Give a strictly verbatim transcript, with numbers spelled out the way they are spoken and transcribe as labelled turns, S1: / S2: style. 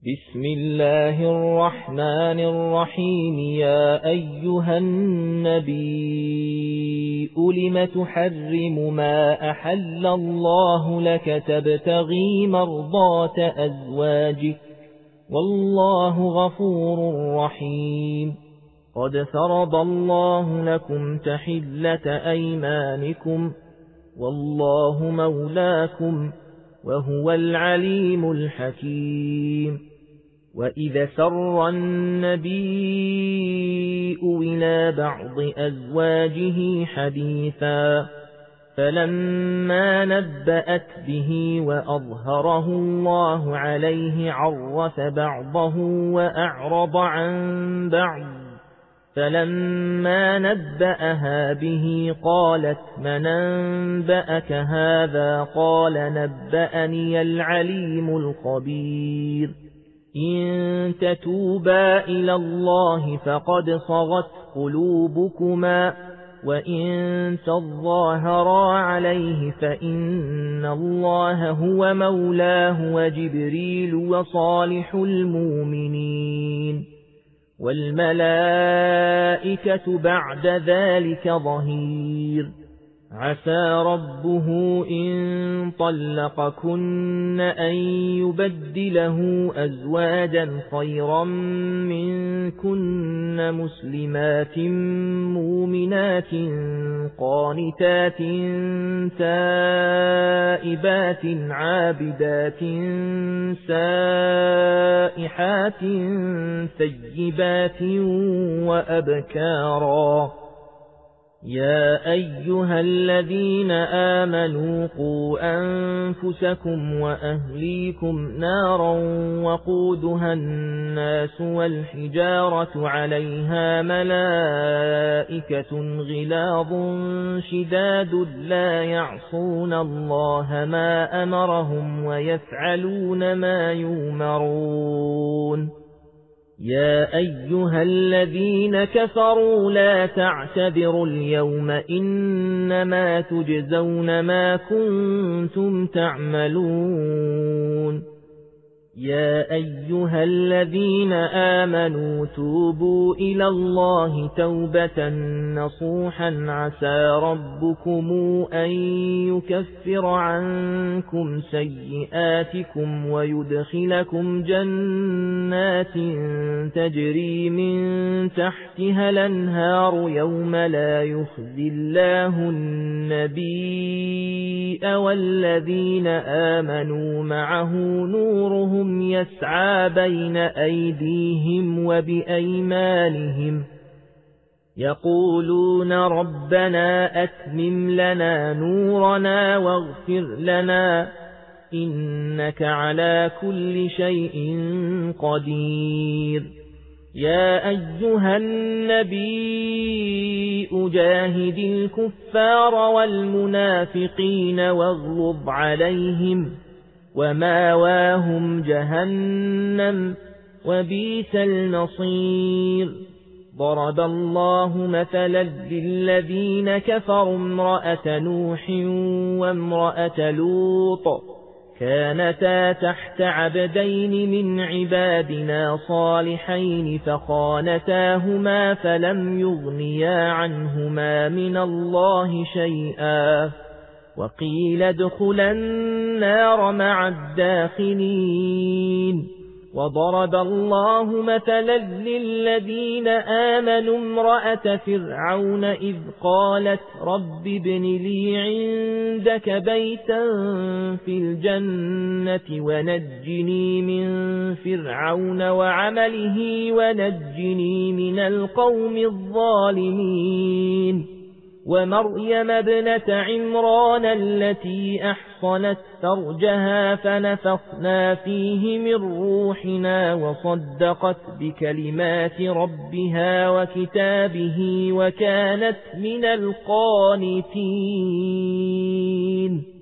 S1: بسم الله الرحمن الرحيم. يا أيها النبي لم تحرم ما أحل الله لك تبتغي مرضات أزواجك والله غفور رحيم. قد فرض الله لكم تحلة أيمانكم والله مولاكم وهو العليم الحكيم. وإذا سر النبي إلى بعض أزواجه حديثا فلما نبأت به وأظهره الله عليه عرف بعضه وأعرض عن بعض، فلما نبأها به قالت من أنبأك هذا؟ قال نبأني العليم الخبير. إن تتوبا إلى الله فقد صغت قلوبكما وإن تظاهرا عليه فإن الله هو مولاه وجبريل وصالح المؤمنين والملائكة بعد ذلك ظهير. عسى ربه إن طلقكن أن يبدله أزواجا خيرا منكن مسلمات مؤمنات قانتات تائبات عابدات سائحات ثيبات وأبكارا. يا أيها الذين آمنوا قوا أنفسكم وأهليكم نارا وقودها الناس والحجارة عليها ملائكة غلاظ شداد لا يعصون الله ما أمرهم ويفعلون ما يؤمرون. يا أيها الذين كفروا لا تعتذروا اليوم إنما تجزون ما كنتم تعملون. يا أيها الذين آمنوا توبوا إلى الله توبة نصوحا عسى ربكم أن يكفر عنكم سيئاتكم ويدخلكم جنات تجري من تحتها الأنهار يوم لا يخزي الله النبي والذين آمنوا معه نورهم يسعى بين أيديهم وبأيمانهم يقولون ربنا أتمم لنا نورنا واغفر لنا إنك على كل شيء قدير. يا أيها النبي جاهد الكفار والمنافقين واغلظ عليهم وماواهم جهنم وبئس المصير. ضرب الله مثلا للذين كفروا امرأة نوح وامرأة لوط كانتا تحت عبدين من عبادنا صالحين فخانتاهما فلم يغنيا عنهما من الله شيئا وقيل ادخلا النار مع الداخلين. وضرب الله مثلا للذين آمنوا امرأة فرعون إذ قالت رب ابن لي عندك بيتا في الجنة ونجني من فرعون وعمله ونجني من القوم الظالمين. ومريم ابنة عمران التي أحصنت فرجها فنفخنا فيه من روحنا وصدقت بكلمات ربها وكتابه وكانت من القانتين.